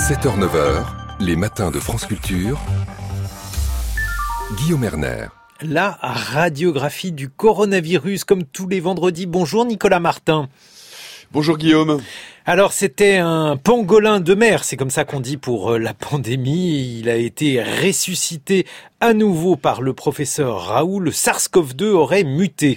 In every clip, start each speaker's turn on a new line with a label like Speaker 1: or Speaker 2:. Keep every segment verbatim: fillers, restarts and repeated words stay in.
Speaker 1: sept heures neuf heures, les matins de France Culture. Guillaume Erner.
Speaker 2: La radiographie du coronavirus, comme tous les vendredis. Bonjour Nicolas Martin.
Speaker 3: Bonjour Guillaume.
Speaker 2: Alors c'était un pangolin de mer, c'est comme ça qu'on dit pour la pandémie. Il a été ressuscité à nouveau par le professeur Raoult. Le SARS-CoV deux aurait muté.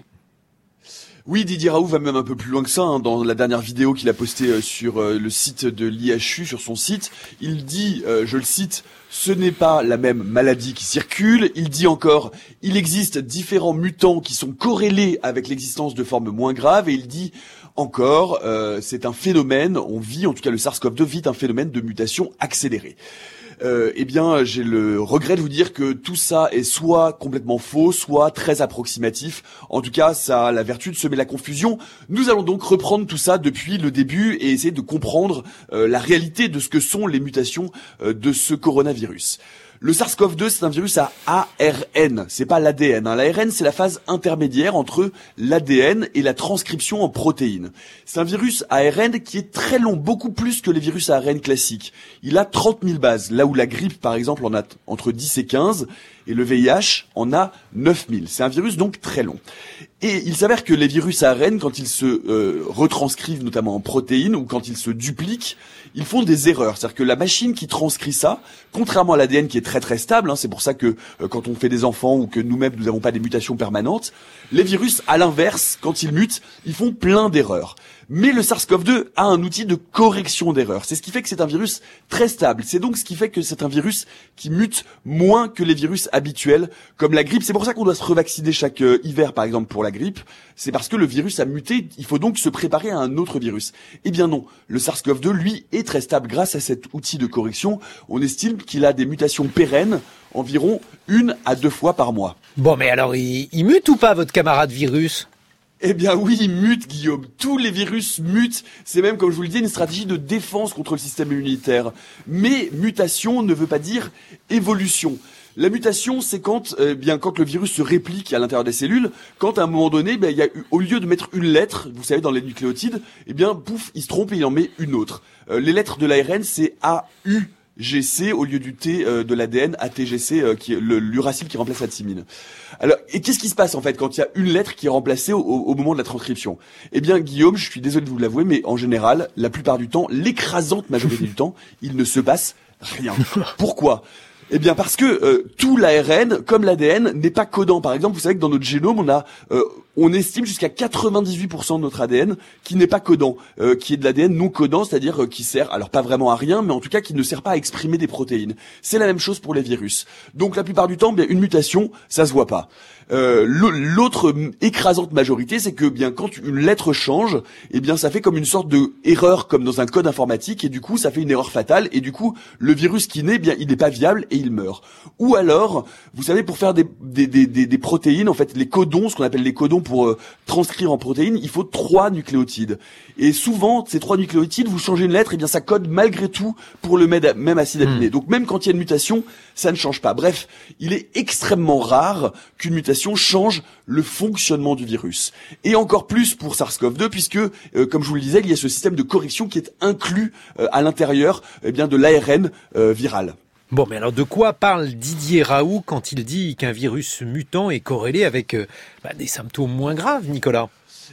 Speaker 3: Oui, Didier Raoult va même un peu plus loin que ça. Hein. Dans la dernière vidéo qu'il a postée sur le site de l'I H U, sur son site, il dit, euh, je le cite, « Ce n'est pas la même maladie qui circule ». Il dit encore, « Il existe différents mutants qui sont corrélés avec l'existence de formes moins graves ». Et il dit encore, euh, c'est un phénomène, on vit, en tout cas le SARS-CoV deux vit un phénomène de mutation accélérée. Euh, eh bien, j'ai le regret de vous dire que tout ça est soit complètement faux, soit très approximatif. En tout cas, ça a la vertu de semer la confusion. Nous allons donc reprendre tout ça depuis le début et essayer de comprendre euh, la réalité de ce que sont les mutations euh, de ce coronavirus. Le SARS-CoV deux, c'est un virus à A R N, c'est pas l'A D N. Hein. L'A R N, c'est la phase intermédiaire entre l'A D N et la transcription en protéines. C'est un virus A R N qui est très long, beaucoup plus que les virus A R N classiques. Il a trente mille bases, là où la grippe, par exemple, en a entre dix et quinze, et le V I H en a neuf mille. C'est un virus donc très long. Et il s'avère que les virus A R N, quand ils se euh, retranscrivent notamment en protéines ou quand ils se dupliquent, ils font des erreurs. C'est-à-dire que la machine qui transcrit ça, contrairement à l'A D N qui est très très stable, hein, c'est pour ça que euh, quand on fait des enfants ou que nous-mêmes nous n'avons pas des mutations permanentes, les virus, à l'inverse, quand ils mutent, ils font plein d'erreurs. Mais le SARS-CoV deux a un outil de correction d'erreurs. C'est ce qui fait que c'est un virus très stable. C'est donc ce qui fait que c'est un virus qui mute moins que les virus habituels, comme la grippe. C'est pour ça qu'on doit se revacciner chaque euh, hiver, par exemple, pour la grippe. C'est parce que le virus a muté. Il faut donc se préparer à un autre virus. Eh bien non. Le SARS-CoV deux, lui, est très stable grâce à cet outil de correction. On estime qu'il a des mutations pérennes, environ une à deux fois par mois.
Speaker 2: Bon, mais alors, il, il mute ou pas, votre camarade virus ?
Speaker 3: Eh bien oui, il mute, Guillaume. Tous les virus mutent. C'est même, comme je vous le disais, une stratégie de défense contre le système immunitaire. Mais mutation ne veut pas dire évolution. La mutation, c'est quand, eh bien, quand le virus se réplique à l'intérieur des cellules, quand à un moment donné, ben, il y a, au lieu de mettre une lettre, vous savez, dans les nucléotides, eh bien, pouf, il se trompe et il en met une autre. Euh, les lettres de l'A R N, c'est A U G C au lieu du T euh, de l'A D N, A T G C, euh, qui est le, l'uracile qui remplace la thymine. Alors, et qu'est-ce qui se passe en fait quand il y a une lettre qui est remplacée au, au moment de la transcription ? Eh bien, Guillaume, je suis désolé de vous l'avouer, mais en général, la plupart du temps, l'écrasante majorité du temps, il ne se passe rien. Pourquoi ? Eh bien parce que euh, tout l'A R N, comme l'A D N, n'est pas codant. Par exemple, vous savez que dans notre génome, on a, euh, on estime jusqu'à quatre-vingt-dix-huit pour cent de notre A D N qui n'est pas codant, euh, qui est de l'A D N non codant, c'est-à-dire euh, qui sert, alors pas vraiment à rien, mais en tout cas qui ne sert pas à exprimer des protéines. C'est la même chose pour les virus. Donc la plupart du temps, bien une mutation, ça se voit pas. Euh, l'autre écrasante majorité, c'est que bien quand une lettre change, eh bien ça fait comme une sorte de erreur, comme dans un code informatique, et du coup ça fait une erreur fatale, et du coup le virus qui naît, bien il n'est pas viable et il meurt. Ou alors, vous savez, pour faire des, des, des, des, des protéines, en fait, les codons, ce qu'on appelle les codons pour euh, transcrire en protéines, il faut trois nucléotides. Et souvent, ces trois nucléotides, vous changez une lettre, et bien ça code malgré tout pour le même acide aminé. Mmh. Donc même quand il y a une mutation, ça ne change pas. Bref, il est extrêmement rare qu'une mutation change le fonctionnement du virus. Et encore plus pour SARS-CoV deux, puisque, euh, comme je vous le disais, il y a ce système de correction qui est inclus euh, à l'intérieur eh bien de l'A R N euh, viral.
Speaker 2: Bon, mais alors de quoi parle Didier Raoult quand il dit qu'un virus mutant est corrélé avec euh, bah, des symptômes moins graves, Nicolas ?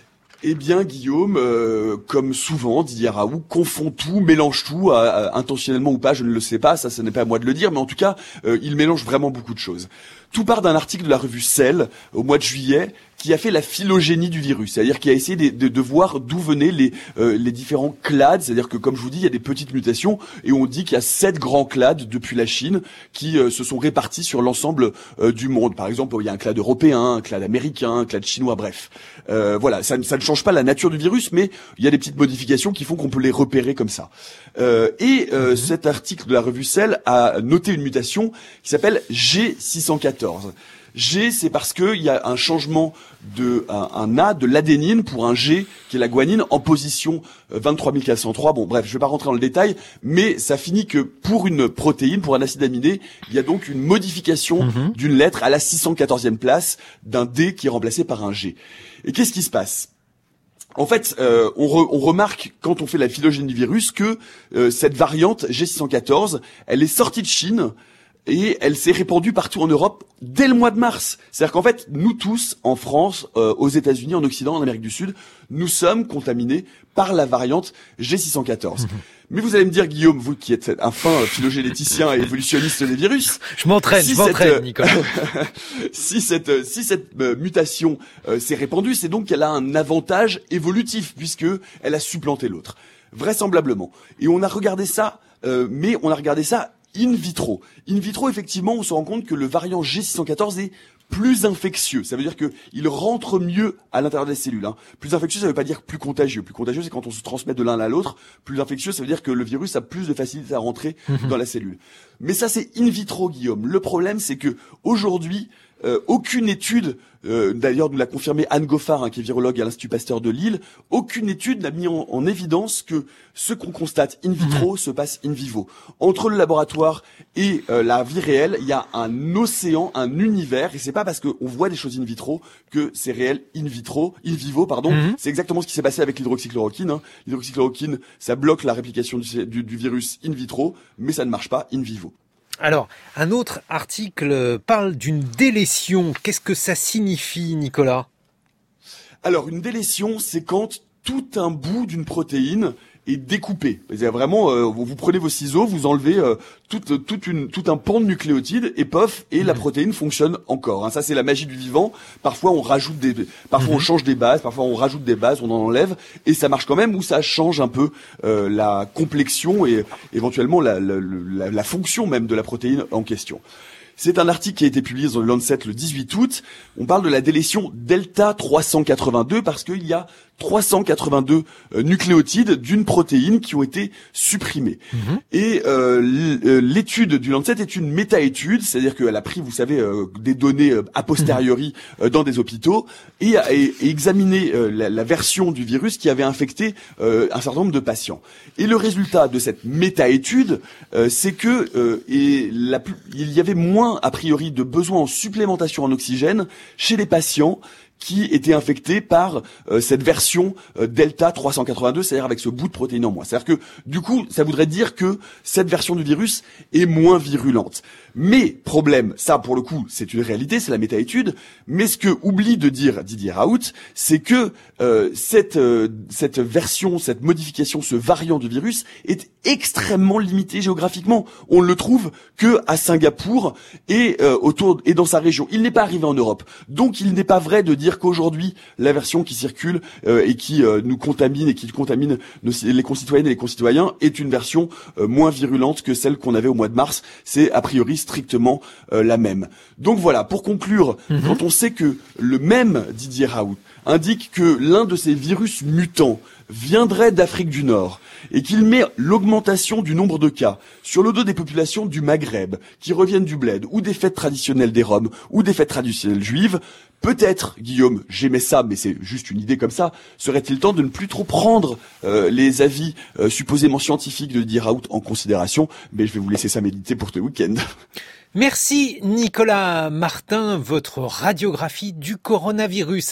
Speaker 3: Eh bien, Guillaume, euh, comme souvent, Didier Raoult confond tout, mélange tout, euh, euh, intentionnellement ou pas, je ne le sais pas, ça ce n'est pas à moi de le dire, mais en tout cas, euh, il mélange vraiment beaucoup de choses. Tout part d'un article de la revue Cell, au mois de juillet, qui a fait la phylogénie du virus, c'est-à-dire qui a essayé de, de, de voir d'où venaient les, euh, les différents clades, c'est-à-dire que, comme je vous dis, il y a des petites mutations, et on dit qu'il y a sept grands clades depuis la Chine qui euh, se sont répartis sur l'ensemble euh, du monde. Par exemple, il y a un clade européen, un clade américain, un clade chinois, bref. Euh, voilà, ça, ça ne change pas la nature du virus, mais il y a des petites modifications qui font qu'on peut les repérer comme ça. Euh, et euh, mmh. cet article de la revue Cell a noté une mutation qui s'appelle G six cent quatorze. G, c'est parce que il y a un changement de un, un A de l'adénine pour un G qui est la guanine en position vingt-trois mille quatre cent trois. Bon, bref, je vais pas rentrer dans le détail, mais ça finit que pour une protéine, pour un acide aminé, il y a donc une modification mmh. d'une lettre à la six cent quatorzième place d'un D qui est remplacé par un G. Et qu'est-ce qui se passe ? En fait, euh, on, re, on remarque quand on fait la phylogénie du virus que euh, cette variante G six cent quatorze, elle est sortie de Chine et elle s'est répandue partout en Europe dès le mois de mars. C'est-à-dire qu'en fait, nous tous, en France, euh, aux États-Unis, en Occident, en Amérique du Sud, nous sommes contaminés par la variante G six cent quatorze. Mmh. Mais vous allez me dire, Guillaume, vous qui êtes un fin phylogénéticien et évolutionniste des virus,
Speaker 2: je m'entraîne, si je m'entraîne, cette, Nicolas.
Speaker 3: si cette si cette euh, mutation euh, s'est répandue, c'est donc qu'elle a un avantage évolutif puisque elle a supplanté l'autre, vraisemblablement. Et on a regardé ça, euh, mais on a regardé ça in vitro. In vitro, effectivement, on se rend compte que le variant G six cent quatorze est plus infectieux. Ça veut dire que il rentre mieux à l'intérieur des cellules. Hein. Plus infectieux, ça veut pas dire plus contagieux. Plus contagieux, c'est quand on se transmet de l'un à l'autre. Plus infectieux, ça veut dire que le virus a plus de facilité à rentrer mmh. dans la cellule. Mais ça, c'est in vitro, Guillaume. Le problème, c'est que aujourd'hui, euh, aucune étude, euh, d'ailleurs nous l'a confirmé Anne Goffard, hein, qui est virologue à l'Institut Pasteur de Lille, aucune étude n'a mis en, en évidence que ce qu'on constate in vitro mmh. se passe in vivo. Entre le laboratoire et euh, la vie réelle, il y a un océan, un univers, et c'est pas parce qu'on voit des choses in vitro que c'est réel in vitro, in vivo, pardon. Mmh. C'est exactement ce qui s'est passé avec l'hydroxychloroquine. Hein. L'hydroxychloroquine, ça bloque la réplication du, du, du virus in vitro, mais ça ne marche pas in vivo.
Speaker 2: Alors, un autre article parle d'une délétion. Qu'est-ce que ça signifie, Nicolas ?
Speaker 3: Alors, une délétion, c'est quand tout un bout d'une protéine est découpé. C'est vraiment, euh, vous, vous prenez vos ciseaux, vous enlevez euh, toute, toute une, tout un pan de nucléotides et pof, et mmh. la protéine fonctionne encore. Hein. Ça, c'est la magie du vivant. Parfois, on rajoute des, parfois mmh. on change des bases, parfois on rajoute des bases, on en enlève, et ça marche quand même. Ou ça change un peu euh, la complexion et éventuellement la, la, la, la fonction même de la protéine en question. C'est un article qui a été publié dans le Lancet le dix-huit août. On parle de la délétion delta trois cent quatre-vingt-deux parce qu'il y a trois cent quatre-vingt-deux euh, nucléotides d'une protéine qui ont été supprimés. Mmh. Et euh, l'étude du Lancet est une méta-étude, c'est-à-dire qu'elle a pris, vous savez, euh, des données euh, a posteriori euh, dans des hôpitaux et a et, et examiné euh, la, la version du virus qui avait infecté euh, un certain nombre de patients. Et le résultat de cette méta-étude, euh, c'est que euh, et la, il y avait moins a priori de besoin en supplémentation en oxygène chez les patients qui étaient infectés par euh, cette version euh, delta trois cent quatre-vingt-deux, c'est-à-dire avec ce bout de protéine en moins. C'est-à-dire que du coup, ça voudrait dire que cette version du virus est moins virulente. Mais problème, ça pour le coup, c'est une réalité, c'est la méta-étude. Mais ce que oublie de dire Didier Raoult, c'est que euh, cette euh, cette version, cette modification, ce variant de virus est extrêmement limité géographiquement. On ne le trouve que à Singapour et euh, autour et dans sa région. Il n'est pas arrivé en Europe. Donc il n'est pas vrai de dire qu'aujourd'hui la version qui circule euh, et qui euh, nous contamine et qui contamine nos, les concitoyennes et les concitoyens est une version euh, moins virulente que celle qu'on avait au mois de mars. C'est a priori strictement euh, la même. Donc voilà, pour conclure, mmh. quand on sait que le même Didier Raoult indique que l'un de ces virus mutants viendrait d'Afrique du Nord et qu'il met l'augmentation du nombre de cas sur le dos des populations du Maghreb qui reviennent du bled ou des fêtes traditionnelles des Roms ou des fêtes traditionnelles juives, peut-être, Guillaume, j'aimais ça, mais c'est juste une idée comme ça, serait-il temps de ne plus trop prendre euh, les avis euh, supposément scientifiques de Didier Raoult en considération, mais je vais vous laisser ça méditer pour ce week-end.
Speaker 2: Merci Nicolas Martin, votre radiographie du coronavirus.